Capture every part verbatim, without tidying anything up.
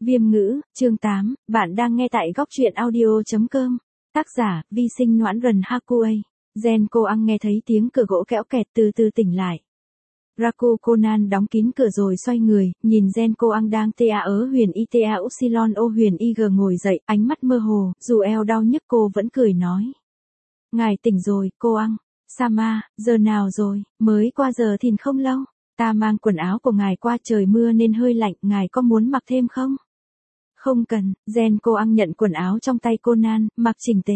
Viêm ngữ, chương tám, bạn đang nghe tại góc truyện audio.com. Tác giả, vi sinh noãn rần Hakuei. Gen cô ăn nghe thấy tiếng cửa gỗ kẽo kẹt từ từ tỉnh lại. Raku Conan đóng kín cửa rồi xoay người, nhìn Gen cô ăn đang ta ớ huyền y ta upsilon o huyền y g ngồi dậy, ánh mắt mơ hồ, dù eo đau nhức cô vẫn cười nói. Ngài tỉnh rồi, cô ăn. Sama, giờ nào rồi, mới qua giờ thìn không lâu. Ta mang quần áo của ngài qua, trời mưa nên hơi lạnh, ngài có muốn mặc thêm không? Không cần, Gen cô ăn nhận quần áo trong tay Conan, mặc chỉnh tề.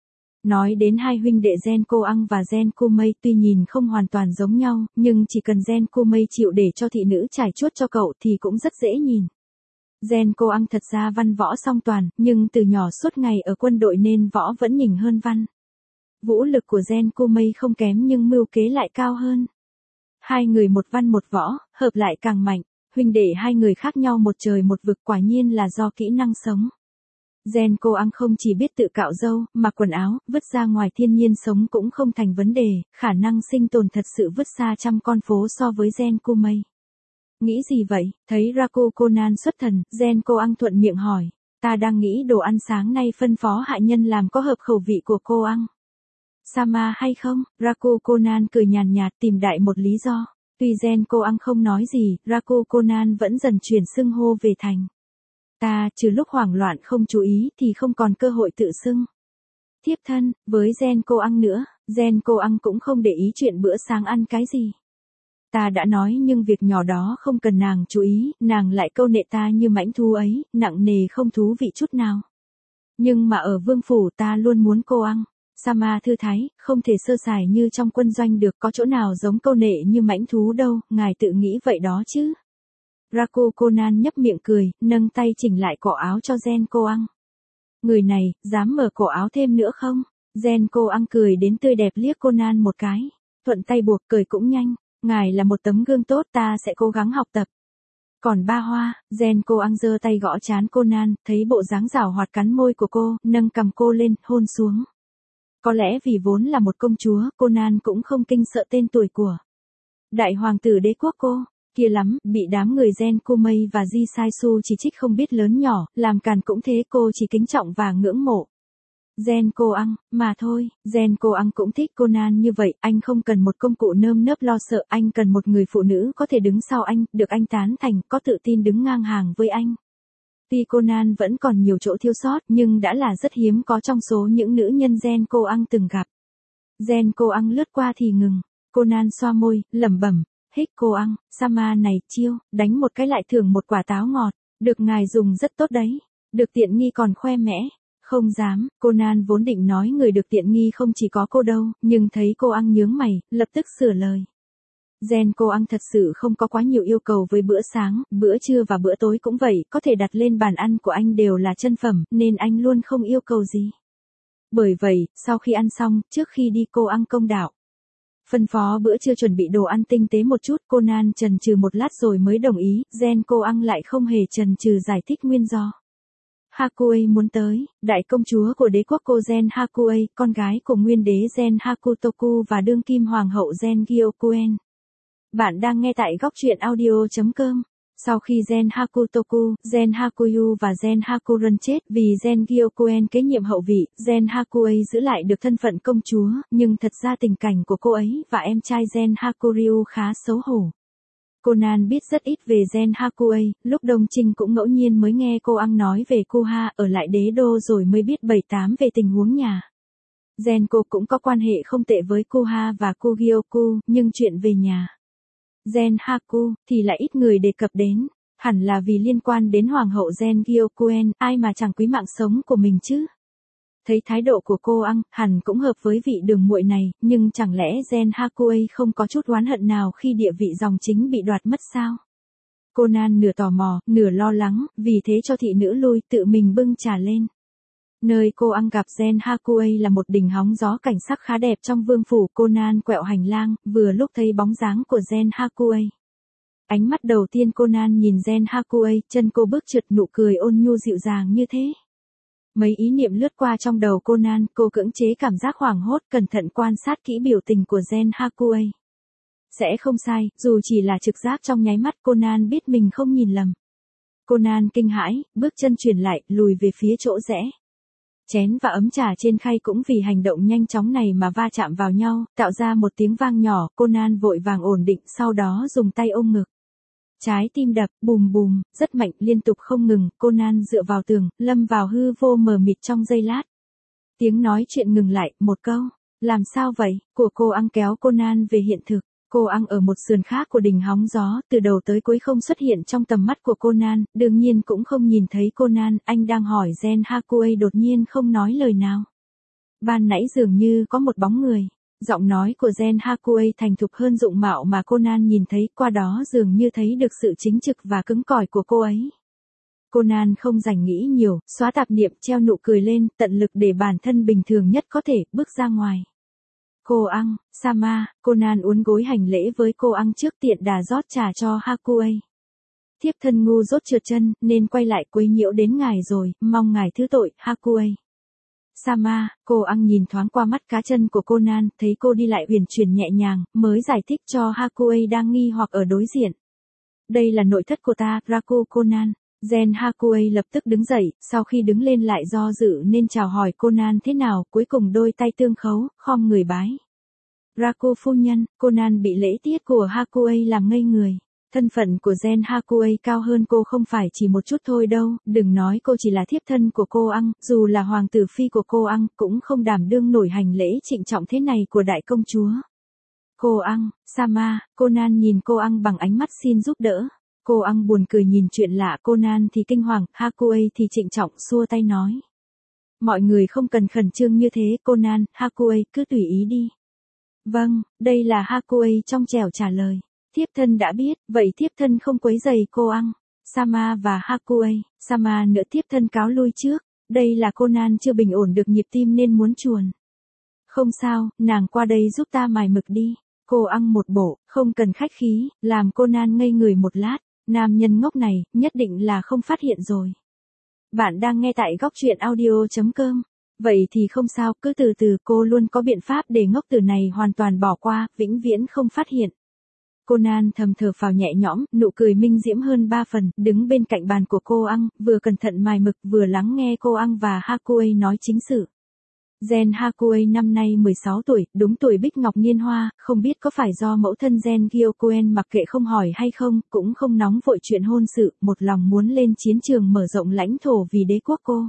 Nói đến hai huynh đệ Gen cô ăn và Gen Kumei, tuy nhìn không hoàn toàn giống nhau, nhưng chỉ cần Gen Kumei chịu để cho thị nữ trải chuốt cho cậu thì cũng rất dễ nhìn. Gen cô ăn thật ra văn võ song toàn, nhưng từ nhỏ suốt ngày ở quân đội nên võ vẫn nhỉnh hơn văn. Vũ lực của Gen Kumei không kém nhưng mưu kế lại cao hơn. Hai người một văn một võ, hợp lại càng mạnh, huynh đệ hai người khác nhau một trời một vực, quả nhiên là do kỹ năng sống. Gen cô ăn không chỉ biết tự cạo râu, mặc quần áo, vứt ra ngoài thiên nhiên sống cũng không thành vấn đề, khả năng sinh tồn thật sự vứt xa trăm con phố so với Gen Kumei. Nghĩ gì vậy? Thấy Raku Conan xuất thần, Gen cô ăn thuận miệng hỏi. Ta đang nghĩ đồ ăn sáng nay phân phó hạ nhân làm có hợp khẩu vị của cô ăn. Sama hay không? Raku Conan cười nhàn nhạt tìm đại một lý do. Tuy Gen cô ăn không nói gì, Raku Conan vẫn dần chuyển xưng hô về thành. Ta, trừ lúc hoảng loạn không chú ý thì không còn cơ hội tự xưng. Thiếp thân, với Gen cô ăn nữa, Gen cô ăn cũng không để ý chuyện bữa sáng ăn cái gì. Ta đã nói nhưng việc nhỏ đó không cần nàng chú ý, nàng lại câu nệ ta như mãnh thú ấy, nặng nề không thú vị chút nào. Nhưng mà ở vương phủ ta luôn muốn cô ăn. Sama thư thái, không thể sơ sài như trong quân doanh được, có chỗ nào giống câu nệ như mãnh thú đâu, ngài tự nghĩ vậy đó chứ. Raku Conan nhấp miệng cười, nâng tay chỉnh lại cổ áo cho Gen cô ăn. Người này, dám mở cổ áo thêm nữa không? Gen cô ăn cười đến tươi đẹp liếc Conan một cái, thuận tay buộc, cười cũng nhanh, ngài là một tấm gương tốt, ta sẽ cố gắng học tập. Còn ba hoa, Gen cô ăn giơ tay gõ trán Conan, thấy bộ dáng giảo hoạt cắn môi của cô, nâng cầm cô lên, hôn xuống. Có lẽ vì vốn là một công chúa, Conan cũng không kinh sợ tên tuổi của đại hoàng tử đế quốc cô, kia lắm, bị đám người Gen Kumei và Ji Sai-su chỉ trích không biết lớn nhỏ, làm càn cũng thế, cô chỉ kính trọng và ngưỡng mộ. Gen cô ăn, mà thôi, Gen cô ăn cũng thích Conan như vậy, anh không cần một công cụ nơm nớp lo sợ, anh cần một người phụ nữ có thể đứng sau anh, được anh tán thành, có tự tin đứng ngang hàng với anh. Tuy Conan vẫn còn nhiều chỗ thiếu sót nhưng đã là rất hiếm có trong số những nữ nhân Gen cô ăn từng gặp. Gen cô ăn lướt qua thì ngừng, Conan xoa môi, lẩm bẩm, hích cô ăn, Sama này, chiêu, đánh một cái lại thưởng một quả táo ngọt, được ngài dùng rất tốt đấy, được tiện nghi còn khoe mẽ. Không dám, Conan vốn định nói người được tiện nghi không chỉ có cô đâu, nhưng thấy cô ăn nhướng mày, lập tức sửa lời. Gen cô ăn thật sự không có quá nhiều yêu cầu với bữa sáng, bữa trưa và bữa tối cũng vậy, có thể đặt lên bàn ăn của anh đều là chân phẩm, nên anh luôn không yêu cầu gì. Bởi vậy, sau khi ăn xong, trước khi đi cô ăn công đạo. Phân phó bữa trưa chuẩn bị đồ ăn tinh tế một chút, Conan chần chừ một lát rồi mới đồng ý, Gen cô ăn lại không hề chần chừ giải thích nguyên do. Hakuei muốn tới, đại công chúa của đế quốc cô Gen Hakuei, con gái của nguyên đế Gen Hakutoku và đương kim hoàng hậu Gen Gyokuen. Bạn đang nghe tại góc truyện audio.com. Sau khi Gen Hakutoku, Gen Hakuyu và Gen Hakuren chết vì Gen Gyokuen kế nhiệm hậu vị, Gen Hakuei giữ lại được thân phận công chúa, nhưng thật ra tình cảnh của cô ấy và em trai Gen Hakuryu khá xấu hổ. Conan biết rất ít về Gen Hakuei, lúc Đông Trinh cũng ngẫu nhiên mới nghe cô ăn nói về Kuha ở lại đế đô rồi mới biết bảy tám về tình huống nhà. Gen cô cũng có quan hệ không tệ với Kuha và Kugyoku, nhưng chuyện về nhà Gen Haku thì lại ít người đề cập đến, hẳn là vì liên quan đến hoàng hậu Gen Gyokuen, ai mà chẳng quý mạng sống của mình chứ. Thấy thái độ của cô ăn, hẳn cũng hợp với vị đường muội này, nhưng chẳng lẽ Gen Hakuei không có chút oán hận nào khi địa vị dòng chính bị đoạt mất sao? Conan nửa tò mò, nửa lo lắng, vì thế cho thị nữ lui, tự mình bưng trà lên. Nơi cô ăn gặp Gen Hakuei là một đỉnh hóng gió cảnh sắc khá đẹp trong vương phủ. Conan quẹo hành lang, vừa lúc thấy bóng dáng của Gen Hakuei. Ánh mắt đầu tiên Conan nhìn Gen Hakuei, chân cô bước trượt, nụ cười ôn nhu dịu dàng như thế. Mấy ý niệm lướt qua trong đầu Conan, cô cưỡng chế cảm giác hoảng hốt, cẩn thận quan sát kỹ biểu tình của Gen Hakuei. Sẽ không sai, dù chỉ là trực giác trong nháy mắt, Conan biết mình không nhìn lầm. Conan kinh hãi, bước chân chuyển lại, lùi về phía chỗ rẽ. Chén và ấm trà trên khay cũng vì hành động nhanh chóng này mà va chạm vào nhau, tạo ra một tiếng vang nhỏ, Conan vội vàng ổn định, sau đó dùng tay ôm ngực. Trái tim đập, bùm bùm, rất mạnh, liên tục không ngừng, Conan dựa vào tường, lâm vào hư vô mờ mịt trong giây lát. Tiếng nói chuyện ngừng lại, một câu, làm sao vậy, của cô Ang kéo Conan về hiện thực. Cô Ang ở một sườn khác của đỉnh hóng gió, từ đầu tới cuối không xuất hiện trong tầm mắt của Conan, đương nhiên cũng không nhìn thấy Conan, anh đang hỏi Gen Hakuei đột nhiên không nói lời nào. Ban nãy dường như có một bóng người. Giọng nói của Gen Hakuei thành thục hơn dụng mạo mà Conan nhìn thấy, qua đó dường như thấy được sự chính trực và cứng cỏi của cô ấy. Conan không dành nghĩ nhiều, xóa tạp niệm, treo nụ cười lên, tận lực để bản thân bình thường nhất có thể, bước ra ngoài. Cô Ang, Sama, Conan uốn gối hành lễ với cô Ang trước tiện đà rót trà cho Hakuei. Thiếp thân ngu dốt trượt chân, nên quay lại quấy nhiễu đến ngài rồi, mong ngài thứ tội, Hakuei. Sama, cô Ang nhìn thoáng qua mắt cá chân của Conan, thấy cô đi lại uyển chuyển nhẹ nhàng, mới giải thích cho Hakuei đang nghi hoặc ở đối diện. Đây là nội thất của ta, Raku Conan. Gen Hakuei lập tức đứng dậy, sau khi đứng lên lại do dự nên chào hỏi Conan thế nào, cuối cùng đôi tay tương khấu, khom người bái. Raku phu nhân, Conan bị lễ tiết của Hakuei làm ngây người. Thân phận của Gen Hakuei cao hơn cô không phải chỉ một chút thôi đâu, đừng nói cô chỉ là thiếp thân của cô Ang, dù là hoàng tử phi của cô Ang, cũng không đảm đương nổi hành lễ trịnh trọng thế này của đại công chúa. Cô Ang, Sama, Conan nhìn cô Ang bằng ánh mắt xin giúp đỡ. Cô Ang buồn cười nhìn chuyện lạ, Conan thì kinh hoàng, Hakuei thì trịnh trọng xua tay nói. Mọi người không cần khẩn trương như thế, Conan, Hakuei, cứ tùy ý đi. Vâng, đây là Hakuei trong trẻo trả lời. Thiếp thân đã biết, vậy thiếp thân không quấy rầy cô Ang. Sama và Hakuei, Sama nữa thiếp thân cáo lui trước, đây là Conan chưa bình ổn được nhịp tim nên muốn chuồn. Không sao, nàng qua đây giúp ta mài mực đi. Cô Ang một bộ, không cần khách khí, làm Conan ngây người một lát. Nam nhân ngốc này, nhất định là không phát hiện rồi. Bạn đang nghe tại góc truyện audio chấm com. Vậy thì không sao, cứ từ từ, cô luôn có biện pháp để ngốc tử này hoàn toàn bỏ qua, vĩnh viễn không phát hiện. Conan thầm thở phào nhẹ nhõm, nụ cười minh diễm hơn ba phần, đứng bên cạnh bàn của cô Ang, vừa cẩn thận mài mực, vừa lắng nghe cô Ang và Hakuei nói chính sự. Gen Hakuei năm nay mười sáu tuổi, đúng tuổi bích ngọc niên hoa, không biết có phải do mẫu thân Gen Gyokoen mặc kệ không hỏi hay không, cũng không nóng vội chuyện hôn sự, một lòng muốn lên chiến trường mở rộng lãnh thổ vì đế quốc cô.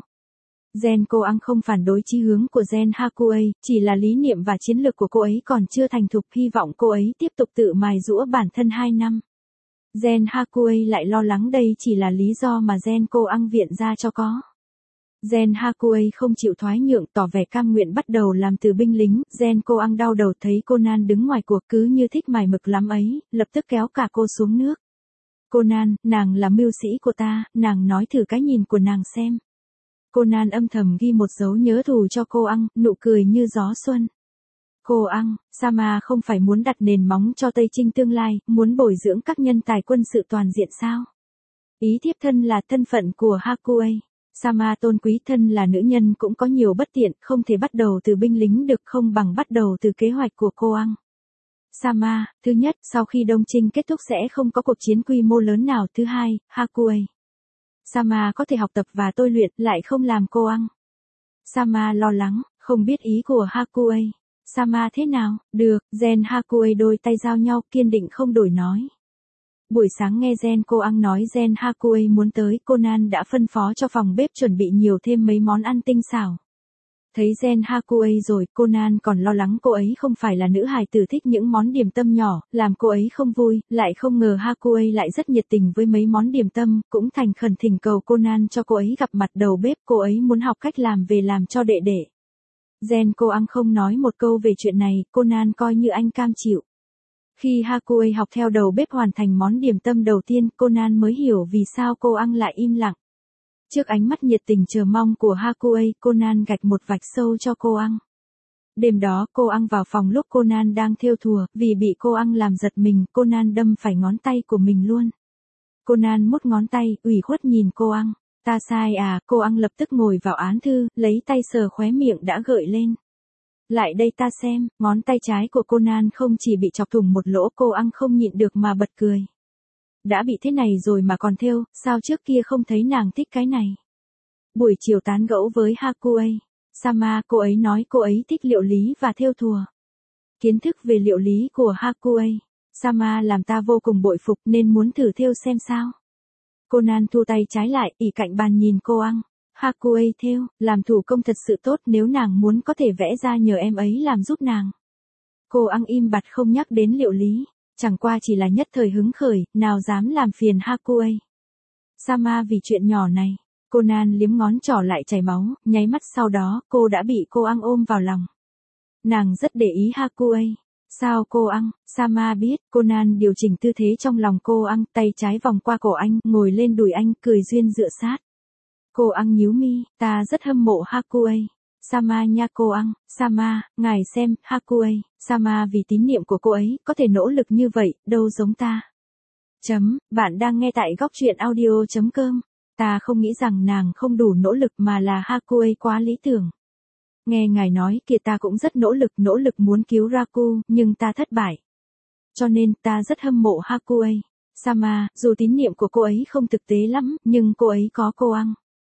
Gen cô Ang không phản đối chí hướng của Gen Hakuei, chỉ là lý niệm và chiến lược của cô ấy còn chưa thành thục, hy vọng cô ấy tiếp tục tự mài giũa bản thân hai năm. Gen Hakuei lại lo lắng đây chỉ là lý do mà Gen cô Ang viện ra cho có. Gen Hakuei không chịu thoái nhượng, tỏ vẻ cam nguyện bắt đầu làm từ binh lính, Gen cô Ang đau đầu thấy Conan đứng ngoài cuộc cứ như thích mài mực lắm ấy, lập tức kéo cả cô xuống nước. Conan, nàng là mưu sĩ của ta, nàng nói thử cái nhìn của nàng xem. Conan âm thầm ghi một dấu nhớ thù cho cô Ang, nụ cười như gió xuân. Cô Ang, Sama không phải muốn đặt nền móng cho Tây Trinh tương lai, muốn bồi dưỡng các nhân tài quân sự toàn diện sao? Ý thiếp thân là thân phận của Hakuei. Sama tôn quý, thân là nữ nhân cũng có nhiều bất tiện, không thể bắt đầu từ binh lính được, không bằng bắt đầu từ kế hoạch của cô Ang. Sama, thứ nhất, sau khi Đông Trinh kết thúc sẽ không có cuộc chiến quy mô lớn nào. Thứ hai, Hakuei. Sama có thể học tập và tôi luyện, lại không làm cô Ang. Sama lo lắng, không biết ý của Hakuei. Sama thế nào? Được, Gen Hakuei đôi tay giao nhau, kiên định không đổi nói. Buổi sáng nghe Gen cô Ang nói Gen Hakuei muốn tới, Conan đã phân phó cho phòng bếp chuẩn bị nhiều thêm mấy món ăn tinh xảo. Thấy Gen Hakuei rồi, Conan còn lo lắng cô ấy không phải là nữ hài tử thích những món điểm tâm nhỏ, làm cô ấy không vui, lại không ngờ Hakuei lại rất nhiệt tình với mấy món điểm tâm, cũng thành khẩn thỉnh cầu Conan cho cô ấy gặp mặt đầu bếp, cô ấy muốn học cách làm về làm cho đệ đệ. Gen cô Ang không nói một câu về chuyện này, Conan coi như anh cam chịu. Khi Hakuei học theo đầu bếp hoàn thành món điểm tâm đầu tiên, Conan mới hiểu vì sao cô Ang lại im lặng. Trước ánh mắt nhiệt tình chờ mong của Hakuei, Conan gạch một vạch sâu cho cô Ang. Đêm đó cô Ang vào phòng lúc Conan đang thêu thùa, vì bị cô Ang làm giật mình, Conan đâm phải ngón tay của mình luôn. Conan mút ngón tay, ủy khuất nhìn cô Ang. Ta sai à, cô Ang lập tức ngồi vào án thư, lấy tay sờ khóe miệng đã gợi lên. Lại đây ta xem, ngón tay trái của Conan không chỉ bị chọc thủng một lỗ, cô Ang không nhịn được mà bật cười. đã bị thế này rồi mà còn thêu, sao trước kia không thấy nàng thích cái này. Buổi chiều tán gẫu với Hakuei Sama, cô ấy nói cô ấy thích liệu lý và thêu thùa. Kiến thức về liệu lý của Hakuei Sama làm ta vô cùng bội phục nên muốn thử thêu xem sao. Conan thu tay trái lại, ỉ cạnh bàn nhìn cô Ang. Hakuei thêu, làm thủ công thật sự tốt, nếu nàng muốn có thể vẽ ra nhờ em ấy làm giúp nàng. Cô Ang im bặt không nhắc đến liệu lý, chẳng qua chỉ là nhất thời hứng khởi, nào dám làm phiền Hakuei Sama vì chuyện nhỏ này. Conan liếm ngón trỏ lại chảy máu, nháy mắt sau đó cô đã bị cô Ang ôm vào lòng. Nàng rất để ý Hakuei. Sao cô Ang? Sama biết. Conan điều chỉnh tư thế trong lòng cô Ang, tay trái vòng qua cổ anh, ngồi lên đùi anh, cười duyên dựa sát. Cô Ang nhíu mi, ta rất hâm mộ Hakuei Sama nha cô Ang. Sama, ngài xem, Hakuei Sama vì tín niệm của cô ấy, có thể nỗ lực như vậy, đâu giống ta. Chấm, bạn đang nghe tại góc truyện audio chấm com. Ta không nghĩ rằng nàng không đủ nỗ lực mà là Hakuei quá lý tưởng. Nghe ngài nói kìa, ta cũng rất nỗ lực, nỗ lực muốn cứu Raku, nhưng ta thất bại. Cho nên, ta rất hâm mộ Hakuei Sama, dù tín niệm của cô ấy không thực tế lắm, nhưng cô ấy có cô Ang.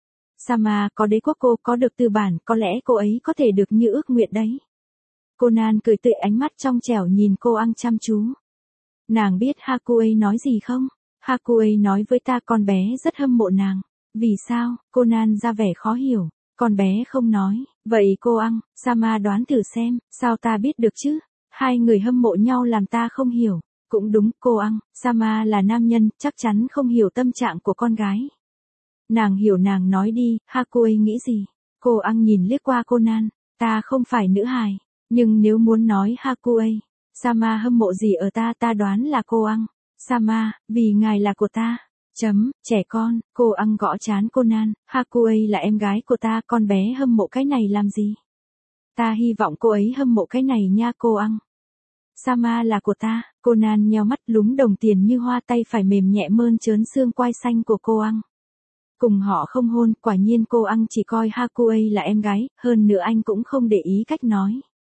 Sama, có đế quốc cô, có được tư bản, có lẽ cô ấy có thể được như ước nguyện đấy. Conan cười tươi, ánh mắt trong trẻo nhìn cô Ang chăm chú. Nàng biết Hakuei nói gì không? Hakuei nói với ta con bé rất hâm mộ nàng. Vì sao? Conan ra vẻ khó hiểu. Con bé không nói. Vậy cô Ang, Sama đoán thử xem, sao ta biết được chứ? Hai người hâm mộ nhau làm ta không hiểu. Cũng đúng, cô Ang, Sama là nam nhân, chắc chắn không hiểu tâm trạng của con gái. Nàng hiểu, nàng nói đi, Hakuei nghĩ gì? Cô Ang nhìn liếc qua Conan. Ta không phải nữ hài. Nhưng nếu muốn nói Hakuei Sama hâm mộ gì ở ta, ta đoán là cô Ang. Sama, vì ngài là của ta. Chấm, trẻ con. Cô Ang gõ trán Conan. Hakuei là em gái của ta, con bé hâm mộ cái này làm gì? Ta hy vọng cô ấy hâm mộ cái này nha cô Ang. Sama là của ta. Conan nheo mắt, lúm đồng tiền như hoa, tay phải mềm nhẹ mơn trớn xương quai xanh của cô Ang. Cùng họ không hôn, quả nhiên cô Ang chỉ coi Hakuei là em gái, hơn nữa anh cũng không để ý cách nói.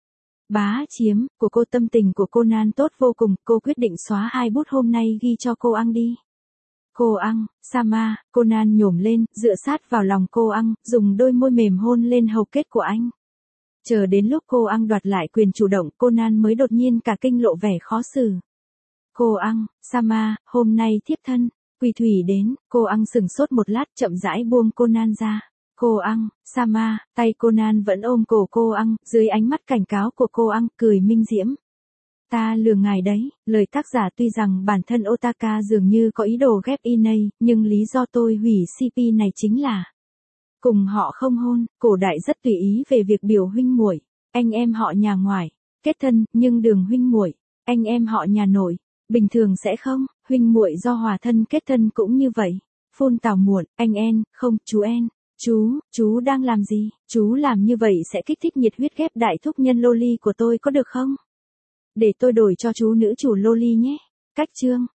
Bá chiếm của cô. Tâm tình của Conan tốt vô cùng, cô quyết định xóa hai bút hôm nay ghi cho cô Ang đi. Cô Ang, Sama, Conan nhổm lên, dựa sát vào lòng cô Ang, dùng đôi môi mềm hôn lên hầu kết của anh. Chờ đến lúc cô Ang đoạt lại quyền chủ động, Conan mới đột nhiên cả kinh, lộ vẻ khó xử. Cô Ang, Sama, hôm nay thiếp thân, Quỳ Thủy đến. Cô Ang sừng sốt một lát, chậm rãi buông Conan ra. Cô Ang, Sama, tay Conan vẫn ôm cổ cô Ang, dưới ánh mắt cảnh cáo của cô Ang, cười minh diễm. Ta lừa ngài đấy. Lời tác giả tuy rằng bản thân Otaka dường như có ý đồ ghép Inei, nhưng lý do tôi hủy xê pê này chính là cùng họ không hôn. Cổ đại rất tùy ý về việc biểu huynh muội, anh em họ nhà ngoài kết thân, nhưng đường huynh muội, anh em họ nhà nội bình thường sẽ không. Huynh muội do hòa thân kết thân cũng như vậy. Phun tào muộn, anh En, không, chú En. Chú, chú đang làm gì? Chú làm như vậy sẽ kích thích nhiệt huyết ghép đại thúc nhân loli của tôi có được không? Để tôi đổi cho chú nữ chủ loli nhé. Cách chương.